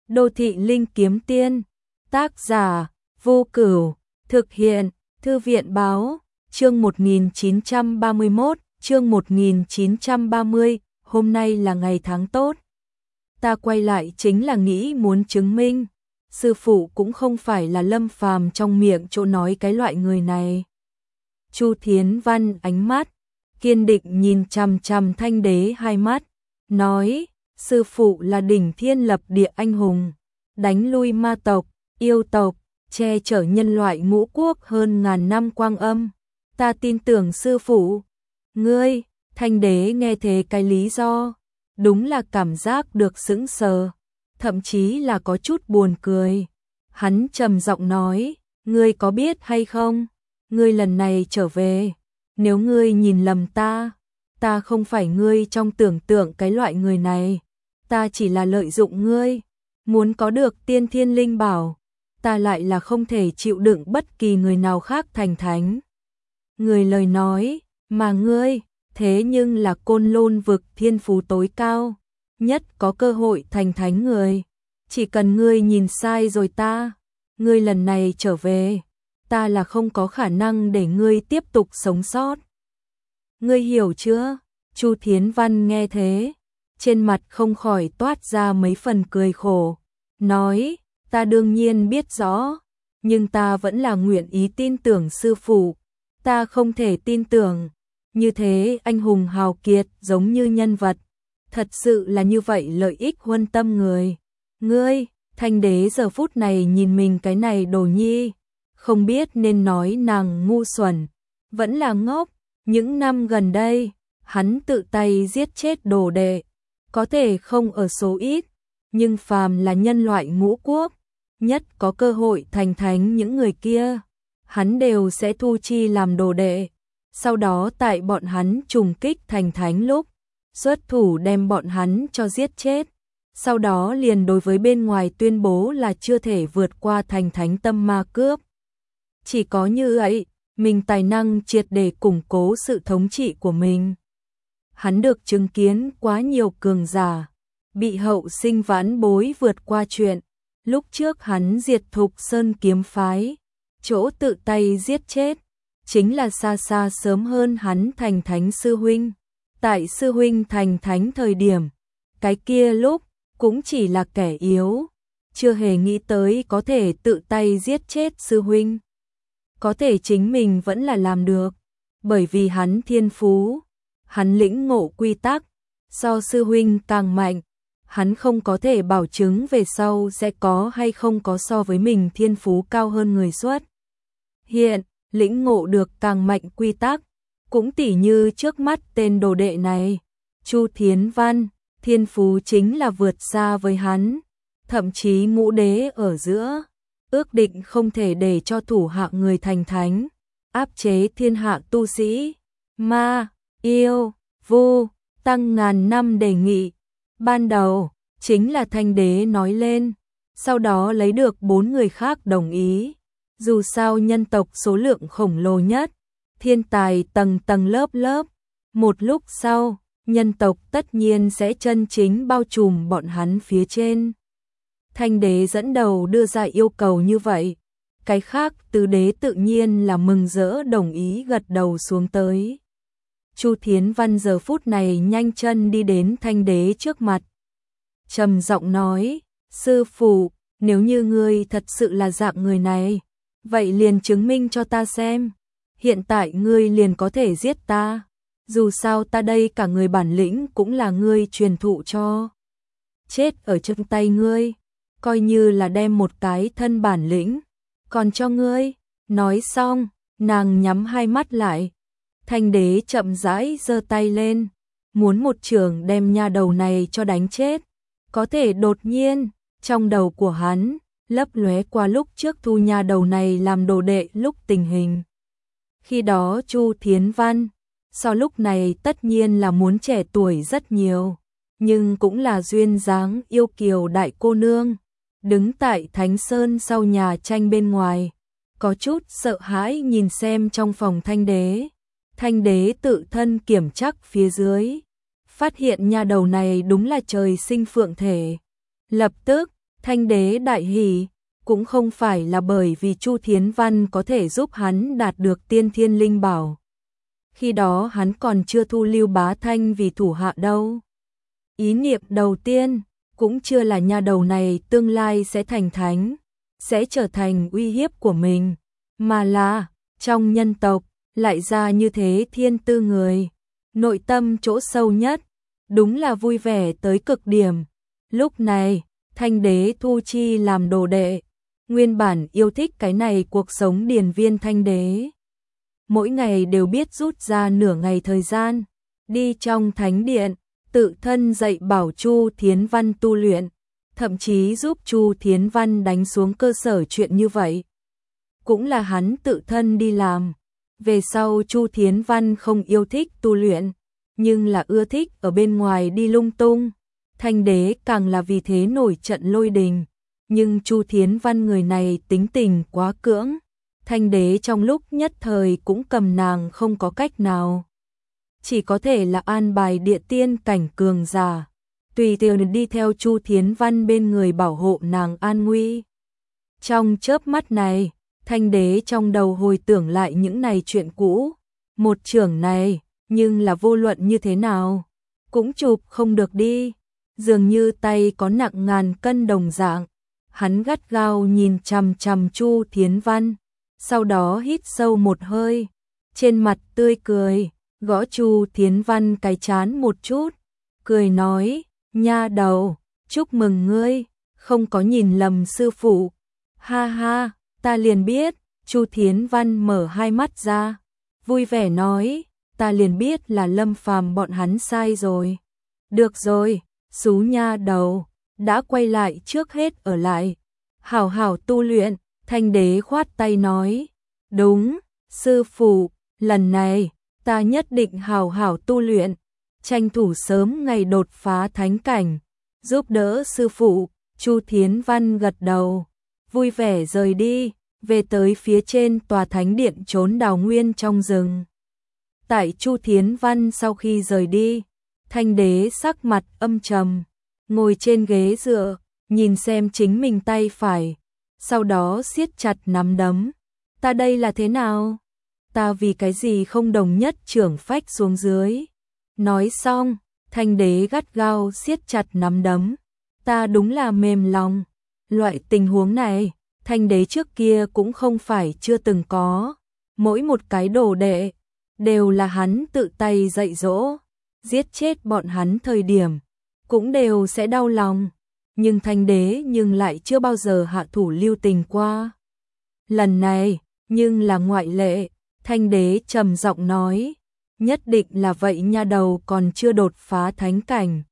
Đô thị linh kiếm tiên, tác giả, Vô Cửu, thực hiện, Thư viện báo, chương 1931, chương 1930, hôm nay là ngày tháng tốt. Ta quay lại chính là nghĩ muốn chứng minh, sư phụ cũng không phải là Lâm Phàm trong miệng chỗ nói cái loại người này. Chu Thiến Văn ánh mắt kiên định nhìn chằm chằm Thanh Đế hai mắt, nói, sư phụ là đỉnh thiên lập địa anh hùng, đánh lui ma tộc, yêu tộc, che chở nhân loại ngũ quốc hơn ngàn năm quang âm. Ta tin tưởng sư phụ. Ngươi, Thanh Đế nghe thế cái lý do, đúng là cảm giác được sững sờ, thậm chí là có chút buồn cười. Hắn trầm giọng nói, ngươi có biết hay không, ngươi lần này trở về, nếu ngươi nhìn lầm ta không phải ngươi trong tưởng tượng cái loại người này, ta chỉ là lợi dụng ngươi, muốn có được tiên thiên linh bảo, ta lại là không thể chịu đựng bất kỳ người nào khác thành thánh. Người lời nói, mà ngươi, thế nhưng là Côn Lôn vực thiên phú tối cao, nhất có cơ hội thành thánh người, chỉ cần ngươi nhìn sai rồi ngươi lần này trở về, ta là không có khả năng để ngươi tiếp tục sống sót. Ngươi hiểu chưa? Chu Thiến Văn nghe thế, trên mặt không khỏi toát ra mấy phần cười khổ, nói, ta đương nhiên biết rõ, nhưng ta vẫn là nguyện ý tin tưởng sư phụ, ta không thể tin tưởng, như thế anh hùng hào kiệt giống như nhân vật, thật sự là như vậy lợi ích huân tâm người. Ngươi, Thanh Đế giờ phút này nhìn mình cái này đồ nhi, không biết nên nói nàng ngu xuẩn, vẫn là ngốc, những năm gần đây, hắn tự tay giết chết đồ đệ, có thể không ở số ít, nhưng phàm là nhân loại ngũ quốc, nhất có cơ hội thành thánh những người kia, hắn đều sẽ thu chi làm đồ đệ, sau đó tại bọn hắn trùng kích thành thánh lúc, xuất thủ đem bọn hắn cho giết chết, sau đó liền đối với bên ngoài tuyên bố là chưa thể vượt qua thành thánh tâm ma cướp. Chỉ có như vậy, mình tài năng triệt để củng cố sự thống trị của mình. Hắn được chứng kiến quá nhiều cường giả, bị hậu sinh vãn bối vượt qua chuyện, lúc trước hắn diệt Thục Sơn kiếm phái, chỗ tự tay giết chết, chính là xa xa sớm hơn hắn thành thánh sư huynh. Tại sư huynh thành thánh thời điểm, cái kia lúc cũng chỉ là kẻ yếu, chưa hề nghĩ tới có thể tự tay giết chết sư huynh. Có thể chính mình vẫn là làm được, bởi vì hắn thiên phú, hắn lĩnh ngộ quy tắc, so sư huynh càng mạnh, hắn không có thể bảo chứng về sau sẽ có hay không có so với mình thiên phú cao hơn người xuất. Hiện, lĩnh ngộ được càng mạnh quy tắc, cũng tỉ như trước mắt tên đồ đệ này, Chu Thiến Văn, thiên phú chính là vượt xa với hắn, thậm chí ngũ đế ở giữa, ước định không thể để cho thủ hạ người thành thánh, áp chế thiên hạ tu sĩ, ma, yêu, vu, tăng ngàn năm đề nghị. Ban đầu, chính là Thanh Đế nói lên, sau đó lấy được 4 người khác đồng ý. Dù sao nhân tộc số lượng khổng lồ nhất, thiên tài tầng tầng lớp lớp, một lúc sau, nhân tộc tất nhiên sẽ chân chính bao trùm bọn hắn phía trên. Thanh Đế dẫn đầu đưa ra yêu cầu như vậy, cái khác tứ đế tự nhiên là mừng rỡ đồng ý gật đầu xuống tới. Chu Thiến Văn giờ phút này nhanh chân đi đến Thanh Đế trước mặt, trầm giọng nói, sư phụ, nếu như ngươi thật sự là dạng người này, vậy liền chứng minh cho ta xem, hiện tại ngươi liền có thể giết ta, dù sao ta đây cả người bản lĩnh cũng là ngươi truyền thụ cho. Chết ở trong tay ngươi, coi như là đem một cái thân bản lĩnh, còn cho ngươi. Nói xong, nàng nhắm hai mắt lại, Thanh Đế chậm rãi giơ tay lên, muốn một chưởng đem nha đầu này cho đánh chết. Có thể đột nhiên, trong đầu của hắn, lấp lóe qua lúc trước thu nha đầu này làm đồ đệ lúc tình hình. Khi đó Chu Thiến Văn, so lúc này tất nhiên là muốn trẻ tuổi rất nhiều, nhưng cũng là duyên dáng yêu kiều đại cô nương, đứng tại Thánh Sơn sau nhà tranh bên ngoài, có chút sợ hãi nhìn xem trong phòng Thanh Đế. Thanh Đế tự thân kiểm chắc phía dưới, phát hiện nha đầu này đúng là trời sinh phượng thể. Lập tức, Thanh đế đại hỉ, cũng không phải là bởi vì Chu Thiến Văn có thể giúp hắn đạt được tiên thiên linh bảo. Khi đó hắn còn chưa thu Lưu Bá Thanh vì thủ hạ đâu. Ý niệm đầu tiên cũng chưa là nha đầu này tương lai sẽ thành thánh, sẽ trở thành uy hiếp của mình, mà là trong nhân tộc lại ra như thế thiên tư người. Nội tâm chỗ sâu nhất, đúng là vui vẻ tới cực điểm. Lúc này, Thanh đế thu chi làm đồ đệ, nguyên bản yêu thích cái này cuộc sống điền viên Thanh đế. Mỗi ngày đều biết rút ra nửa ngày thời gian, đi trong thánh điện, tự thân dạy bảo Chu Thiến Văn tu luyện, thậm chí giúp Chu Thiến Văn đánh xuống cơ sở chuyện như vậy. Cũng là hắn tự thân đi làm. Về sau Chu Thiến Văn không yêu thích tu luyện, nhưng là ưa thích ở bên ngoài đi lung tung. Thanh đế càng là vì thế nổi trận lôi đình, nhưng Chu Thiến Văn người này tính tình quá cưỡng. Thanh đế trong lúc nhất thời cũng cầm nàng không có cách nào. Chỉ có thể là an bài địa tiên cảnh cường giả, tùy tiện đi theo Chu Thiến Văn bên người bảo hộ nàng an nguy. Trong chớp mắt này, Thanh đế trong đầu hồi tưởng lại những này chuyện cũ. Một chưởng này, nhưng là vô luận như thế nào, cũng chụp không được đi. Dường như tay có nặng ngàn cân đồng dạng. Hắn gắt gao nhìn chằm chằm Chu Thiến Văn, sau đó hít sâu một hơi, trên mặt tươi cười, gõ Chu Thiến Văn cái trán một chút, cười nói, nha đầu, chúc mừng ngươi, không có nhìn lầm sư phụ. Ha ha, ta liền biết. Chu Thiến Văn mở hai mắt ra, vui vẻ nói, ta liền biết là Lâm Phàm bọn hắn sai rồi. Được rồi, xú nha đầu, đã quay lại trước hết ở lại, hảo hảo tu luyện. Thanh đế khoát tay nói, đúng, sư phụ, lần này, ta nhất định hảo hảo tu luyện, tranh thủ sớm ngày đột phá thánh cảnh, giúp đỡ sư phụ. Chu Thiến Văn gật đầu, vui vẻ rời đi, về tới phía trên tòa thánh điện trốn đào nguyên trong rừng. Tại Chu Thiến Văn sau khi rời đi, Thanh đế sắc mặt âm trầm, ngồi trên ghế dựa, nhìn xem chính mình tay phải, sau đó siết chặt nắm đấm. Ta đây là thế nào? Ta vì cái gì không đồng nhất trưởng phách xuống dưới? Nói xong, Thanh đế gắt gao siết chặt nắm đấm. Ta đúng là mềm lòng. Loại tình huống này, Thanh đế trước kia cũng không phải chưa từng có. Mỗi một cái đồ đệ, đều là hắn tự tay dạy dỗ. Giết chết bọn hắn thời điểm, cũng đều sẽ đau lòng. Nhưng Thanh đế nhưng lại chưa bao giờ hạ thủ lưu tình qua. Lần này, nhưng là ngoại lệ. Thanh đế trầm giọng nói, nhất định là vậy nha đầu còn chưa đột phá thánh cảnh.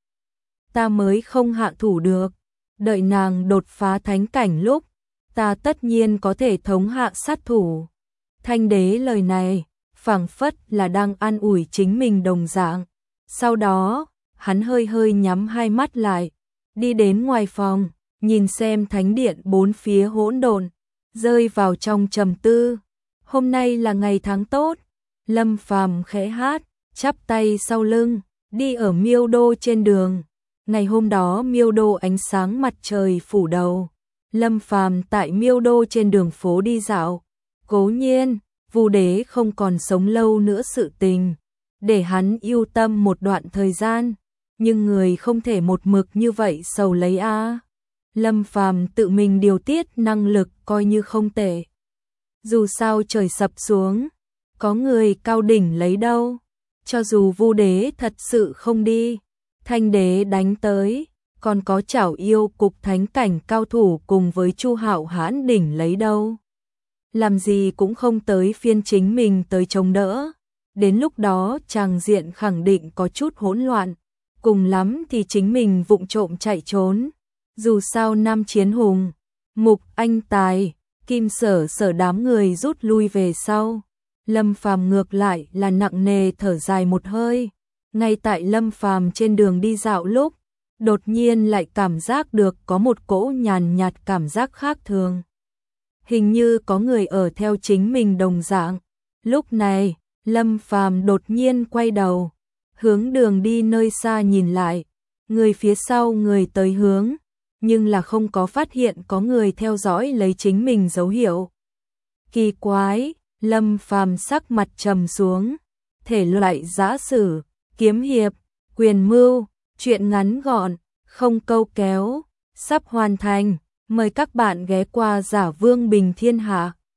Ta mới không hạ thủ được, đợi nàng đột phá thánh cảnh lúc, ta tất nhiên có thể thống hạ sát thủ. Thanh đế lời này, phảng phất là đang an ủi chính mình đồng dạng. Sau đó, hắn hơi hơi nhắm hai mắt lại, đi đến ngoài phòng, nhìn xem thánh điện bốn phía hỗn độn, rơi vào trong trầm tư. Hôm nay là ngày tháng tốt, Lâm Phàm khẽ hát, chắp tay sau lưng, đi ở Miêu Đô trên đường. Ngày hôm đó Miêu Đô ánh sáng mặt trời phủ đầu. Lâm Phàm tại Miêu Đô trên đường phố đi dạo. Cố nhiên, Vu đế không còn sống lâu nữa sự tình, để hắn yêu tâm một đoạn thời gian, nhưng người không thể một mực như vậy sầu lấy a. Lâm Phàm tự mình điều tiết năng lực coi như không tệ. Dù sao trời sập xuống, có người cao đỉnh lấy đâu. Cho dù Vu đế thật sự không đi, Thanh đế đánh tới, còn có chảo yêu cục thánh cảnh cao thủ cùng với Chu Hạo Hãn đỉnh lấy đâu. Làm gì cũng không tới phiên chính mình tới chống đỡ. Đến lúc đó tràng diện khẳng định có chút hỗn loạn, cùng lắm thì chính mình vụng trộm chạy trốn. Dù sao Nam Chiến Hùng, Mục Anh Tài, Kim Sở Sở đám người rút lui về sau. Lâm Phàm ngược lại là nặng nề thở dài một hơi. Ngay tại Lâm Phàm trên đường đi dạo lúc, đột nhiên lại cảm giác được có một cỗ nhàn nhạt cảm giác khác thường. Hình như có người ở theo chính mình đồng dạng. Lúc này, Lâm Phàm đột nhiên quay đầu, hướng đường đi nơi xa nhìn lại. Người phía sau người tới hướng, nhưng là không có phát hiện có người theo dõi lấy chính mình dấu hiệu. Kỳ quái, Lâm Phàm sắc mặt trầm xuống, thể loại giã sử, kiếm hiệp, quyền mưu, truyện ngắn gọn, không câu kéo, sắp hoàn thành, mời các bạn ghé qua Giả Vương Bình Thiên Hạ.